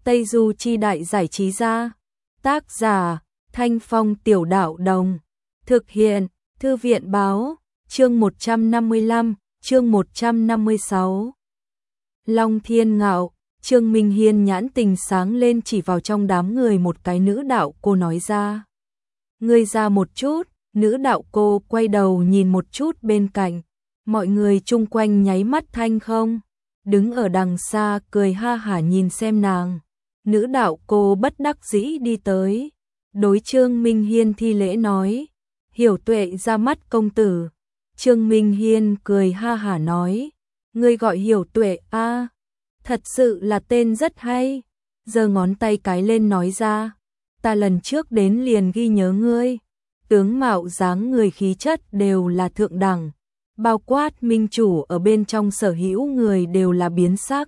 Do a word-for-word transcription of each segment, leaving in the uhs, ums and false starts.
Tây Du Chi Đại Giải Trí Gia. Tác giả Thanh Phong Tiểu Đạo Đồng. Thực hiện Thư viện Báo. Chương một trăm năm mươi lăm, chương một trăm năm mươi sáu. Long Thiên Ngạo. Trương Minh Hiên nhãn tình sáng lên, chỉ vào trong đám người một cái nữ đạo cô nói ra. Ngươi ra một chút. Nữ đạo cô quay đầu nhìn một chút bên cạnh. Mọi người chung quanh nháy mắt thanh không. Đứng ở đằng xa cười ha hả nhìn xem nàng. Nữ đạo cô bất đắc dĩ đi tới. Đối Trương Minh Hiên thi lễ nói. Hiểu Tuệ ra mắt công tử. Trương Minh Hiên cười ha hả nói. Ngươi gọi Hiểu Tuệ a? Thật sự là tên rất hay. Giơ ngón tay cái lên nói ra. Ta lần trước đến liền ghi nhớ ngươi. Tướng mạo dáng người khí chất đều là thượng đẳng. Bao quát minh chủ ở bên trong sở hữu người đều là biến sắc.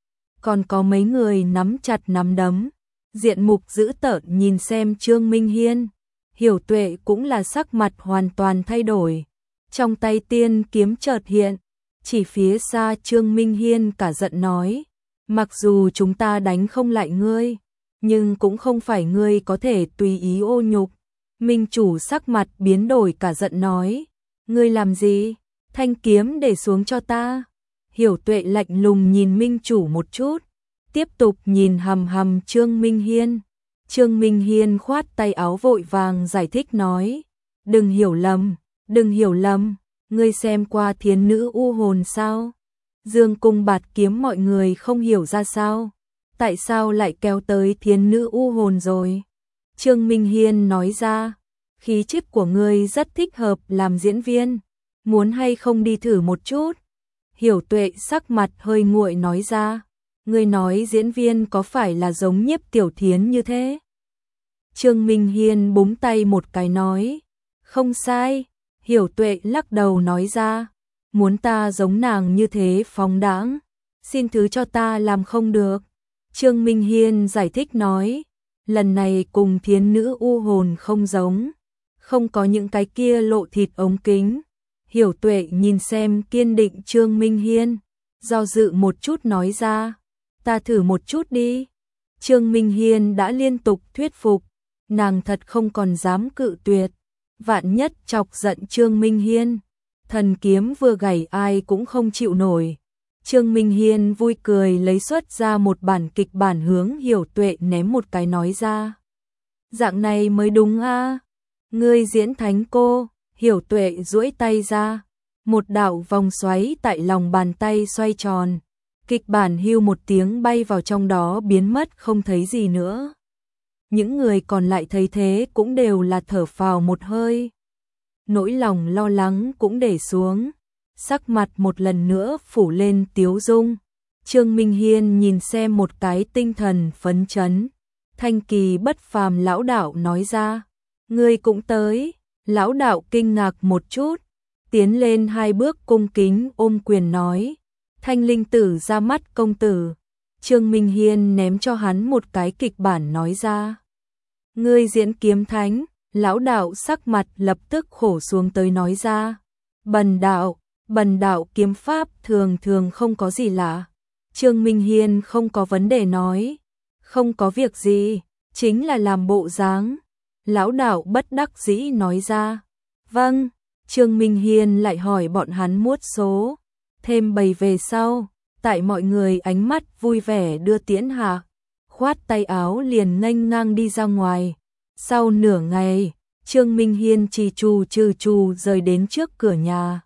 Còn có mấy người nắm chặt nắm đấm. Diện mục dữ tợn nhìn xem Trương Minh Hiên. Hiểu Tuệ cũng là sắc mặt hoàn toàn thay đổi. Trong tay tiên kiếm chợt hiện. Chỉ phía xa Trương Minh Hiên cả giận nói. Mặc dù chúng ta đánh không lại ngươi, nhưng cũng không phải ngươi có thể tùy ý ô nhục. Minh chủ sắc mặt biến đổi cả giận nói. Ngươi làm gì? Thanh kiếm để xuống cho ta. Hiểu Tuệ lạnh lùng nhìn Minh chủ một chút. Tiếp tục nhìn hầm hầm Trương Minh Hiên. Trương Minh Hiên khoát tay áo vội vàng giải thích nói. Đừng hiểu lầm, đừng hiểu lầm. Ngươi xem qua Thiến Nữ U Hồn sao? Dương Cung Bạt Kiếm mọi người không hiểu ra sao? Tại sao lại kéo tới Thiến Nữ U Hồn rồi? Trương Minh Hiên nói ra. Khí chất của ngươi rất thích hợp làm diễn viên. Muốn hay không đi thử một chút? Hiểu Tuệ sắc mặt hơi nguội nói ra. Ngươi nói diễn viên có phải là giống Nhiếp Tiểu Thiến như thế? Trương Minh Hiên búng tay một cái nói. Không sai. Hiểu Tuệ lắc đầu nói ra. Muốn ta giống nàng như thế phóng đãng, xin thứ cho ta làm không được. Trương Minh Hiên giải thích nói. Lần này cùng Thiến Nữ U Hồn không giống. Không có những cái kia lộ thịt ống kính. Hiểu Tuệ nhìn xem kiên định Trương Minh Hiên. Do dự một chút nói ra. Ta thử một chút đi. Trương Minh Hiên đã liên tục thuyết phục. Nàng thật không còn dám cự tuyệt. Vạn nhất chọc giận Trương Minh Hiên. Thần kiếm vừa gảy ai cũng không chịu nổi. Trương Minh Hiên vui cười lấy xuất ra một bản kịch bản hướng Hiểu Tuệ ném một cái nói ra. Dạng này mới đúng a. Ngươi diễn thánh cô. Hiểu Tuệ duỗi tay ra. Một đạo vòng xoáy tại lòng bàn tay xoay tròn. Kịch bản hưu một tiếng bay vào trong đó biến mất không thấy gì nữa. Những người còn lại thấy thế cũng đều là thở phào một hơi. Nỗi lòng lo lắng cũng để xuống. Sắc mặt một lần nữa phủ lên tiếu dung. Trương Minh Hiên nhìn xem một cái tinh thần phấn chấn. Thanh kỳ bất phàm lão đạo nói ra. Ngươi cũng tới. Lão đạo kinh ngạc một chút. Tiến lên hai bước cung kính ôm quyền nói. Thanh linh tử ra mắt công tử. Trương Minh Hiên ném cho hắn một cái kịch bản nói ra. Ngươi diễn kiếm thánh. Lão đạo sắc mặt lập tức khổ xuống tới nói ra. Bần đạo, bần đạo kiếm pháp thường thường không có gì lạ. Trương Minh Hiên không có vấn đề nói. Không có việc gì, chính là làm bộ dáng. Lão đạo bất đắc dĩ nói ra. Vâng, Trương Minh Hiên lại hỏi bọn hắn muốt số. Thêm bầy về sau, tại mọi người ánh mắt vui vẻ đưa tiễn hạ. Khoát tay áo liền nghênh ngang đi ra ngoài. Sau nửa ngày, Trương Minh Hiên trì trù trừ trù rời đến trước cửa nhà.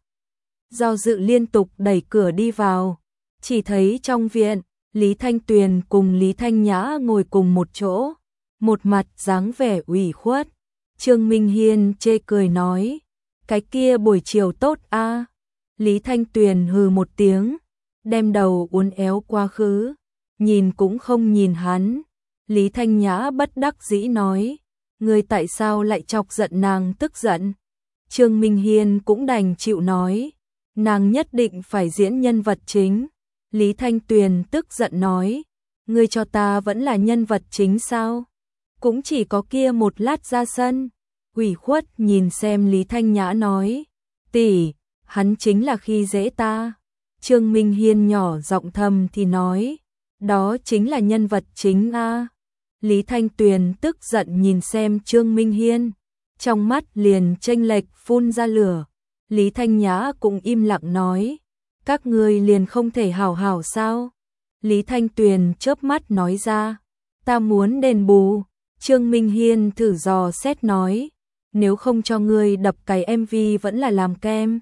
Do dự liên tục đẩy cửa đi vào. Chỉ thấy trong viện, Lý Thanh Tuyền cùng Lý Thanh Nhã ngồi cùng một chỗ. Một mặt dáng vẻ ủy khuất. Trương Minh Hiên chê cười nói. Cái kia buổi chiều tốt a. Lý Thanh Tuyền hừ một tiếng. Đem đầu uốn éo quá khứ. Nhìn cũng không nhìn hắn. Lý Thanh Nhã bất đắc dĩ nói. Ngươi tại sao lại chọc giận nàng tức giận? Trương Minh Hiên cũng đành chịu nói. Nàng nhất định phải diễn nhân vật chính. Lý Thanh Tuyền tức giận nói. Ngươi cho ta vẫn là nhân vật chính sao? Cũng chỉ có kia một lát ra sân. Ủy khuất nhìn xem Lý Thanh Nhã nói. Tỷ, hắn chính là khi dễ ta. Trương Minh Hiên nhỏ giọng thầm thì nói. Đó chính là nhân vật chính a. Lý Thanh Tuyền tức giận nhìn xem Trương Minh Hiên, trong mắt liền chênh lệch phun ra lửa. Lý Thanh Nhã cũng im lặng nói, các ngươi liền không thể hảo hảo sao? Lý Thanh Tuyền chớp mắt nói ra, ta muốn đền bù. Trương Minh Hiên thử dò xét nói, nếu không cho ngươi đập cái em vê vẫn là làm kem.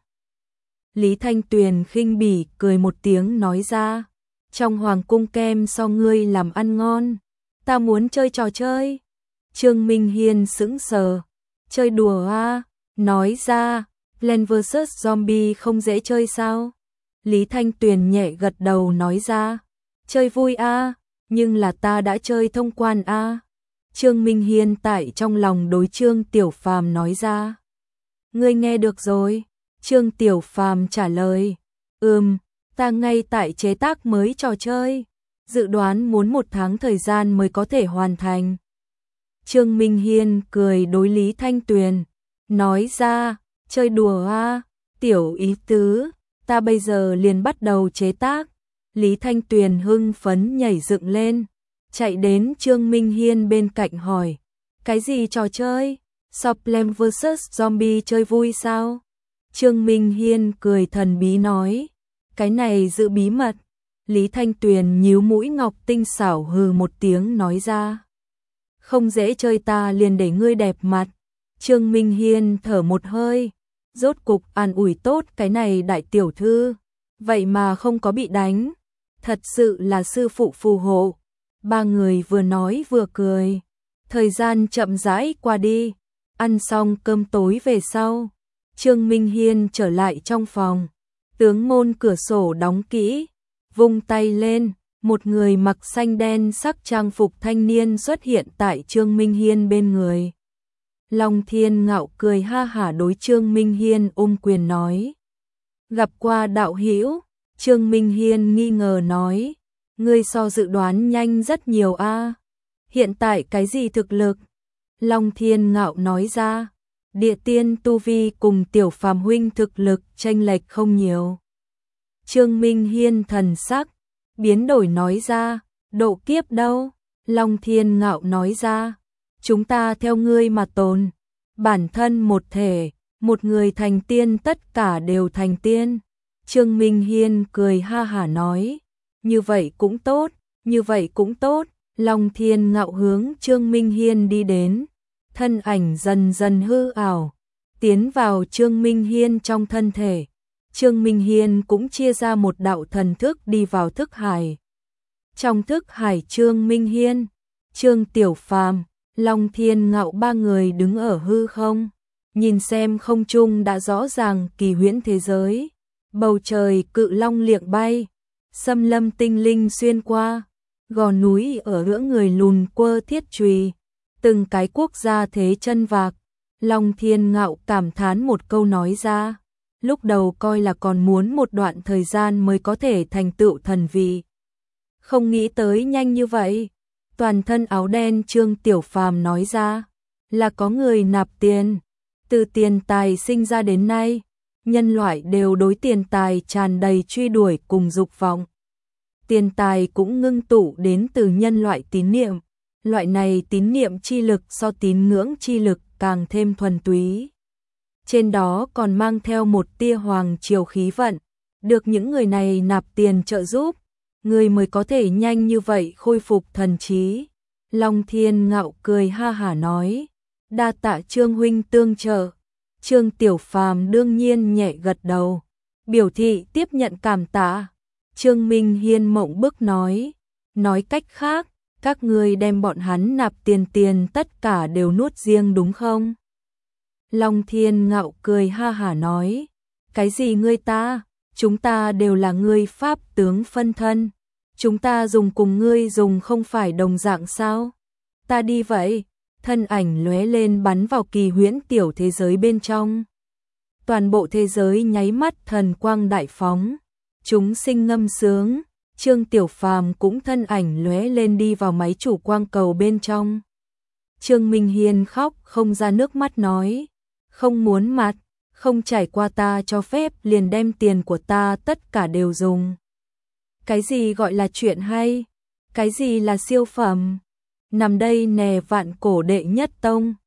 Lý Thanh Tuyền khinh bỉ cười một tiếng nói ra, trong hoàng cung kem so ngươi làm ăn ngon, ta muốn chơi trò chơi. Trương Minh Hiên sững sờ, chơi đùa à, nói ra, Plants versus. Zombie không dễ chơi sao? Lý Thanh Tuyền nhẹ gật đầu nói ra, chơi vui à, nhưng là ta đã chơi thông quan à. Trương Minh Hiên tại trong lòng đối Trương Tiểu Phàm nói ra, ngươi nghe được rồi? Trương Tiểu Phàm trả lời, ừm, ta ngay tại chế tác mới trò chơi, dự đoán muốn một tháng thời gian mới có thể hoàn thành. Trương Minh Hiên cười đối Lý Thanh Tuyền, nói ra, chơi đùa à, tiểu ý tứ, ta bây giờ liền bắt đầu chế tác. Lý Thanh Tuyền hưng phấn nhảy dựng lên, chạy đến Trương Minh Hiên bên cạnh hỏi, cái gì trò chơi? So Plants versus. Zombie chơi vui sao? Trương Minh Hiên cười thần bí nói, cái này giữ bí mật. Lý Thanh Tuyền nhíu mũi ngọc tinh xảo hừ một tiếng nói ra, không dễ chơi ta liền để ngươi đẹp mặt. Trương Minh Hiên thở một hơi, rốt cục an ủi tốt cái này đại tiểu thư, vậy mà không có bị đánh, thật sự là sư phụ phù hộ. Ba người vừa nói vừa cười, thời gian chậm rãi qua đi, ăn xong cơm tối về sau, Trương Minh Hiên trở lại trong phòng, tướng môn cửa sổ đóng kỹ, vung tay lên, một người mặc xanh đen sắc trang phục thanh niên xuất hiện tại Trương Minh Hiên bên người. Long Thiên Ngạo cười ha hả đối Trương Minh Hiên ôm quyền nói, gặp qua đạo hữu. Trương Minh Hiên nghi ngờ nói, ngươi so dự đoán nhanh rất nhiều a. Hiện tại cái gì thực lực? Long Thiên Ngạo nói ra, địa tiên tu vi cùng Tiểu Phàm huynh thực lực chênh lệch không nhiều. Trương Minh Hiên thần sắc biến đổi nói ra, độ kiếp đâu? Long Thiên Ngạo nói ra, chúng ta theo ngươi mà tồn, bản thân một thể, một người thành tiên tất cả đều thành tiên. Trương Minh Hiên cười ha hả nói, như vậy cũng tốt, như vậy cũng tốt. Long Thiên Ngạo hướng Trương Minh Hiên đi đến, thân ảnh dần dần hư ảo, tiến vào Trương Minh Hiên trong thân thể. Trương Minh Hiên cũng chia ra một đạo thần thức đi vào thức hải. Trong thức hải Trương Minh Hiên, Trương Tiểu Phàm, Long Thiên Ngạo ba người đứng ở hư không, nhìn xem không trung đã rõ ràng kỳ huyễn thế giới. Bầu trời cự long liệng bay, xâm lâm tinh linh xuyên qua, gò núi ở giữa người lùn quơ thiết chùy, từng cái quốc gia thế chân vạc. Long Thiên Ngạo cảm thán một câu nói ra, lúc đầu coi là còn muốn một đoạn thời gian mới có thể thành tựu thần vị, không nghĩ tới nhanh như vậy. Toàn thân áo đen Trương Tiểu Phàm nói ra, là có người nạp tiền, từ tiền tài sinh ra đến nay, nhân loại đều đối tiền tài tràn đầy truy đuổi cùng dục vọng. Tiền tài cũng ngưng tụ đến từ nhân loại tín niệm, loại này tín niệm chi lực so tín ngưỡng chi lực càng thêm thuần túy. Trên đó còn mang theo một tia hoàng triều khí vận, được những người này nạp tiền trợ giúp, người mới có thể nhanh như vậy khôi phục thần trí. Long Thiên Ngạo cười ha hả nói, đa tạ Trương huynh tương trợ. Trương Tiểu Phàm đương nhiên nhẹ gật đầu, biểu thị tiếp nhận cảm tạ. Trương Minh Hiên mộng bức nói, nói cách khác, các ngươi đem bọn hắn nạp tiền tiền tất cả đều nuốt riêng đúng không? Long Thiên Ngạo cười ha hả nói, cái gì ngươi ta, chúng ta đều là ngươi pháp tướng phân thân, chúng ta dùng cùng ngươi dùng không phải đồng dạng sao? Ta đi vậy. Thân ảnh lóe lên bắn vào kỳ huyễn tiểu thế giới bên trong. Toàn bộ thế giới nháy mắt thần quang đại phóng, chúng sinh ngâm sướng. Trương Tiểu Phàm cũng thân ảnh lóe lên đi vào máy chủ quang cầu bên trong. Trương Minh Hiên khóc không ra nước mắt nói, không muốn mặt, không trải qua ta cho phép liền đem tiền của ta tất cả đều dùng. Cái gì gọi là chuyện hay? Cái gì là siêu phẩm? Nằm đây nè vạn cổ đệ nhất tông.